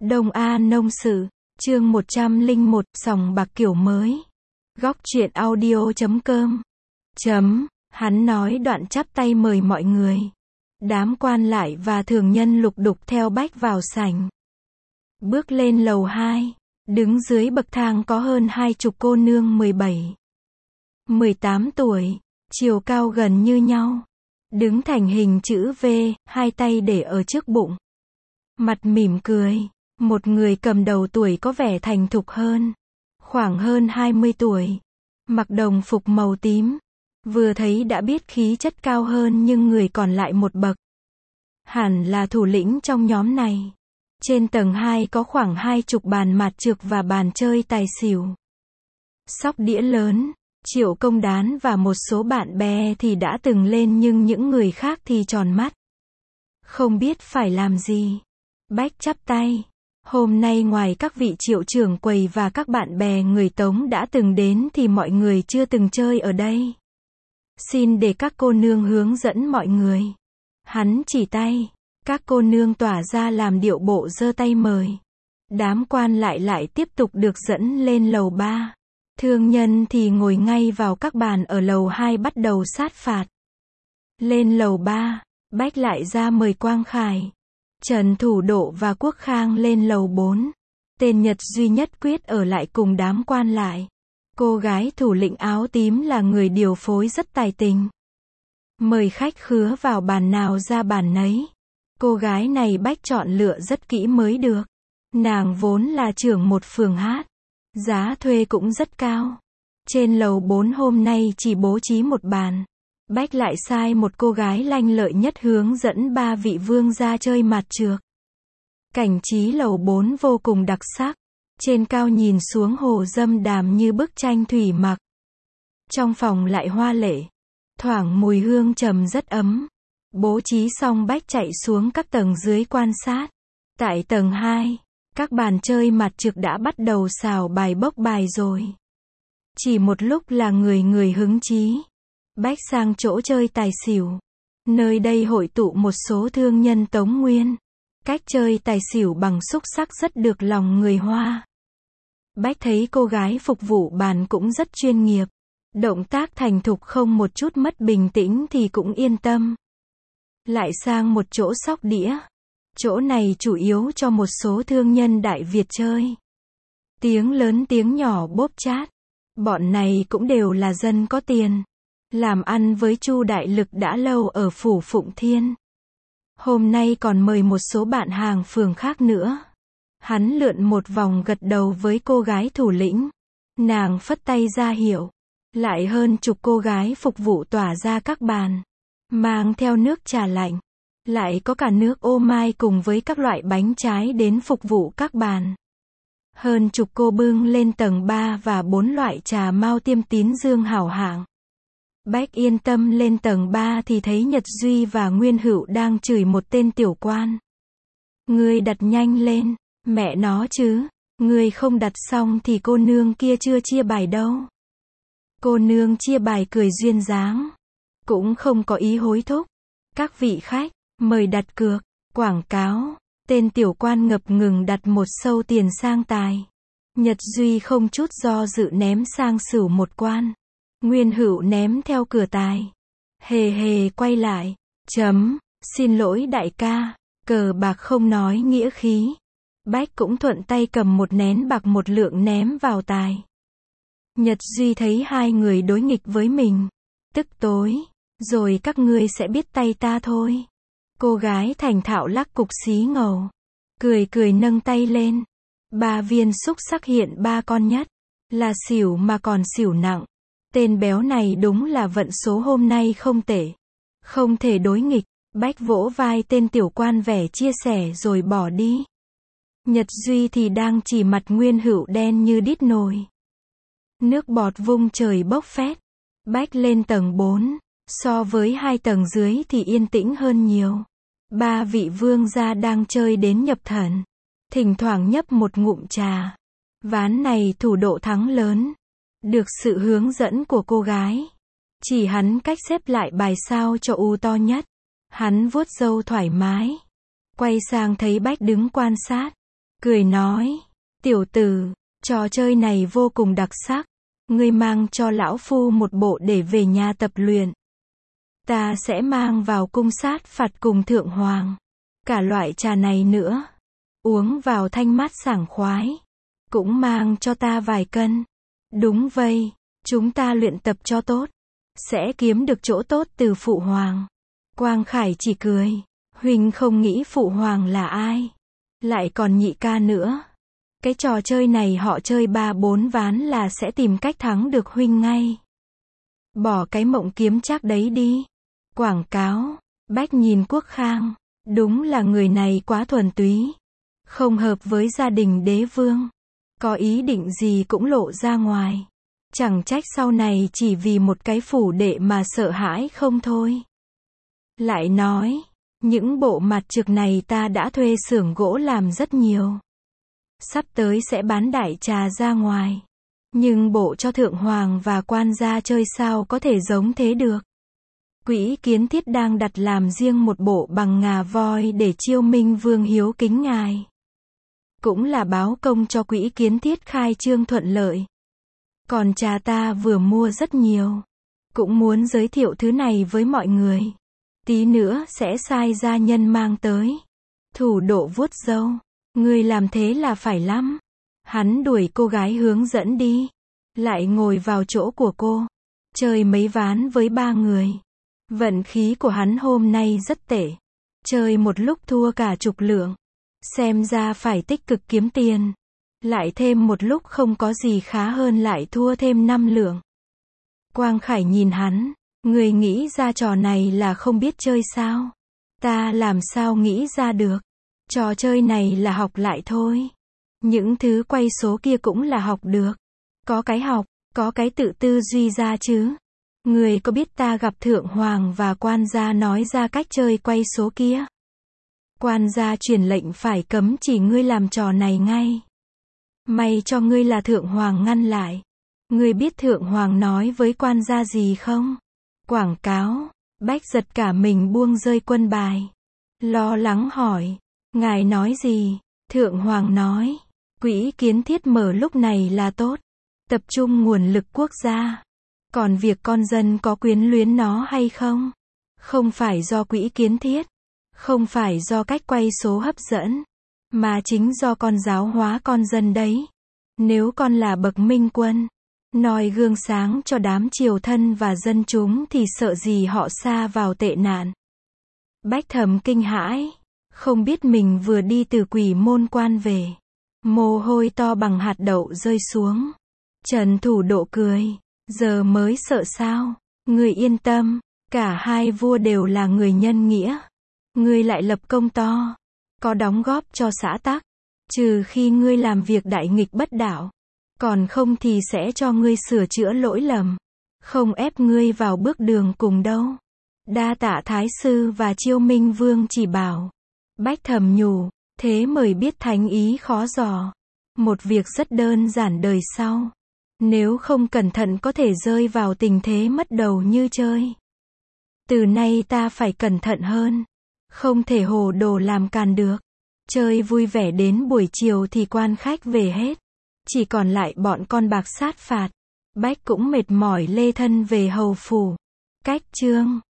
Đông A Nông Sự, chương 101, sòng bạc kiểu mới. Góc truyện audio.com. Hắn nói đoạn chắp tay mời mọi người. Đám quan lại và thường nhân lục đục theo Bách vào sảnh. Bước lên lầu 2, đứng dưới bậc thang có hơn 20 cô nương 17, 18 tuổi, chiều cao gần như nhau. Đứng thành hình chữ V, hai tay để ở trước bụng. Mặt mỉm cười. Một người cầm đầu tuổi có vẻ thành thục hơn. Khoảng hơn 20 tuổi. Mặc đồng phục màu tím. Vừa thấy đã biết khí chất cao hơn nhưng người còn lại một bậc. Hẳn là thủ lĩnh trong nhóm này. Trên tầng 2 có khoảng 20 bàn mạt trược và bàn chơi tài xỉu. Sóc đĩa lớn, Triệu Công Đán và một số bạn bè thì đã từng lên nhưng những người khác thì tròn mắt. Không biết phải làm gì. Bách chắp tay. Hôm nay ngoài các vị triệu trưởng quầy và các bạn bè người Tống đã từng đến thì mọi người chưa từng chơi ở đây. Xin để các cô nương hướng dẫn mọi người. Hắn chỉ tay. Các cô nương tỏa ra làm điệu bộ giơ tay mời. Đám quan lại tiếp tục được dẫn lên lầu 3. Thương nhân thì ngồi ngay vào các bàn ở lầu 2 bắt đầu sát phạt. Lên lầu 3, Bách lại ra mời Quang Khải, Trần Thủ Độ và Quốc Khang lên lầu 4. Tên Nhật duy nhất quyết ở lại cùng đám quan lại. Cô gái thủ lĩnh áo tím là người điều phối rất tài tình. Mời khách khứa vào bàn nào ra bàn nấy. Cô gái này Bách chọn lựa rất kỹ mới được. Nàng vốn là trưởng một phường hát. Giá thuê cũng rất cao. Trên lầu 4 hôm nay chỉ bố trí một bàn. Bách lại sai một cô gái lanh lợi nhất hướng dẫn 3 vị vương ra chơi mạt trược. Cảnh trí lầu 4 vô cùng đặc sắc. Trên cao nhìn xuống hồ Dâm Đàm như bức tranh thủy mặc. Trong phòng lại hoa lệ. Thoảng mùi hương trầm rất ấm. Bố trí xong Bách chạy xuống các tầng dưới quan sát. Tại tầng 2, các bàn chơi mạt trược đã bắt đầu xào bài bốc bài rồi. Chỉ một lúc là người hứng chí. Bách sang chỗ chơi tài xỉu. Nơi đây hội tụ một số thương nhân Tống Nguyên. Cách chơi tài xỉu bằng xúc xắc rất được lòng người Hoa. Bách thấy cô gái phục vụ bàn cũng rất chuyên nghiệp. Động tác thành thục không một chút mất bình tĩnh thì cũng yên tâm. Lại sang một chỗ sóc đĩa. Chỗ này chủ yếu cho một số thương nhân Đại Việt chơi. Tiếng lớn tiếng nhỏ bóp chát. Bọn này cũng đều là dân có tiền. Làm ăn với Chu Đại Lực đã lâu ở phủ Phụng Thiên. Hôm nay còn mời một số bạn hàng phường khác nữa. Hắn lượn một vòng gật đầu với cô gái thủ lĩnh. Nàng phất tay ra hiệu. Lại hơn chục cô gái phục vụ tỏa ra các bàn. Mang theo nước trà lạnh. Lại có cả nước ô mai cùng với các loại bánh trái đến phục vụ các bàn. Hơn chục cô bưng lên tầng 3 và 4 loại trà Mao Tiêm Tín Dương hảo hạng. Bách yên tâm lên tầng 3 thì thấy Nhật Duy và Nguyên Hữu đang chửi một tên tiểu quan. Ngươi đặt nhanh lên, mẹ nó chứ, ngươi không đặt xong thì cô nương kia chưa chia bài đâu. Cô nương chia bài cười duyên dáng, cũng không có ý hối thúc. Các vị khách, mời đặt cược, quảng cáo. Tên tiểu quan ngập ngừng đặt một sâu tiền sang tài. Nhật Duy không chút do dự ném sang Sửu một quan. Nguyên Hữu ném theo cửa tài. Hề hề quay lại. Xin lỗi đại ca. Cờ bạc không nói nghĩa khí. Bách cũng thuận tay cầm một nén bạc một lượng ném vào tài. Nhật Duy thấy hai người đối nghịch với mình. Tức tối. Rồi các ngươi sẽ biết tay ta thôi. Cô gái thành thạo lắc cục xí ngầu. Cười nâng tay lên. 3 viên xúc xắc hiện 3 con nhất. Là xỉu mà còn xỉu nặng. Tên béo này đúng là vận số hôm nay không tệ. Không thể đối nghịch. Bách vỗ vai tên tiểu quan vẻ chia sẻ rồi bỏ đi. Nhật Duy thì đang chỉ mặt Nguyên Hữu đen như đít nồi. Nước bọt vung trời bốc phét. Bách lên tầng 4. So với 2 tầng dưới thì yên tĩnh hơn nhiều. 3 vị vương gia đang chơi đến nhập thần. Thỉnh thoảng nhấp một ngụm trà. Ván này Thủ Độ thắng lớn. Được sự hướng dẫn của cô gái. Chỉ hắn cách xếp lại bài sao cho u to nhất. Hắn vuốt râu thoải mái. Quay sang thấy Bách đứng quan sát. cười nói, tiểu tử, trò chơi này vô cùng đặc sắc, ngươi mang cho lão phu một bộ để về nhà tập luyện. Ta sẽ mang vào cung sát phạt cùng thượng hoàng. Cả loại trà này nữa. Uống vào thanh mát sảng khoái. Cũng mang cho ta vài cân. Đúng vậy, chúng ta luyện tập cho tốt. Sẽ kiếm được chỗ tốt từ phụ hoàng. Quang Khải chỉ cười. Huynh không nghĩ phụ hoàng là ai. Lại còn nhị ca nữa. Cái trò chơi này họ chơi 3-4 ván là sẽ tìm cách thắng được huynh ngay. Bỏ cái mộng kiếm chắc đấy đi. Quảng cáo. Bách nhìn Quốc Khang. Đúng là người này quá thuần túy. Không hợp với gia đình đế vương. Có ý định gì cũng lộ ra ngoài. Chẳng trách sau này chỉ vì một cái phủ đệ mà sợ hãi không thôi. Lại nói, những bộ mặt trực này ta đã thuê xưởng gỗ làm rất nhiều. Sắp tới sẽ bán đại trà ra ngoài. Nhưng bộ cho thượng hoàng và quan gia chơi sao có thể giống thế được. Quỹ Kiến Thiết đang đặt làm riêng một bộ bằng ngà voi để chiêu minh vương hiếu kính ngài. Cũng là báo công cho Quỹ Kiến Thiết khai trương thuận lợi. Còn trà ta vừa mua rất nhiều. Cũng muốn giới thiệu thứ này với mọi người. Tí nữa sẽ sai gia nhân mang tới. Thủ độ vuốt râu. Ngươi làm thế là phải lắm. Hắn đuổi cô gái hướng dẫn đi. Lại ngồi vào chỗ của cô. Chơi mấy ván với 3 người. Vận khí của hắn hôm nay rất tệ. Chơi một lúc thua cả chục lượng. Xem ra phải tích cực kiếm tiền. Lại thêm một lúc không có gì khá hơn lại thua thêm 5 lượng. Quang Khải nhìn hắn. Người nghĩ ra trò này là không biết chơi sao? Ta làm sao nghĩ ra được? Trò chơi này là học lại thôi. Những thứ quay số kia cũng là học được. Có cái học, có cái tự tư duy ra chứ. Người có biết ta gặp thượng hoàng và quan gia nói ra cách chơi quay số kia? Quan gia truyền lệnh phải cấm chỉ ngươi làm trò này ngay. May cho ngươi là thượng hoàng ngăn lại. Ngươi biết thượng hoàng nói với quan gia gì không? Quảng cáo. Bách giật cả mình buông rơi quân bài. Lo lắng hỏi. Ngài nói gì? Thượng hoàng nói. Quỹ Kiến Thiết mở lúc này là tốt. Tập trung nguồn lực quốc gia. Còn việc con dân có quyến luyến nó hay không? Không phải do Quỹ Kiến Thiết. Không phải do cách quay số hấp dẫn. Mà chính do con giáo hóa con dân đấy. Nếu con là bậc minh quân. Noi gương sáng cho đám triều thân và dân chúng thì sợ gì họ sa vào tệ nạn. Bách Thầm kinh hãi. Không biết mình vừa đi từ Quỷ Môn Quan về. Mồ hôi to bằng hạt đậu rơi xuống. Trần Thủ Độ cười. Giờ mới sợ sao? Người yên tâm. Cả hai vua đều là người nhân nghĩa. Ngươi lại lập công to. Có đóng góp cho xã tắc. Trừ khi ngươi làm việc đại nghịch bất đạo. Còn không thì sẽ cho ngươi sửa chữa lỗi lầm. Không ép ngươi vào bước đường cùng đâu. Đa tạ Thái Sư và Chiêu Minh Vương chỉ bảo. Bách thầm nhủ. Thế mời biết thánh ý khó dò. Một việc rất đơn giản đời sau. Nếu không cẩn thận có thể rơi vào tình thế mất đầu như chơi. Từ nay ta phải cẩn thận hơn. Không thể hồ đồ làm càn được. Chơi vui vẻ đến buổi chiều thì quan khách về hết. Chỉ còn lại bọn con bạc sát phạt. Bách cũng mệt mỏi lê thân về hầu phủ. Cách chương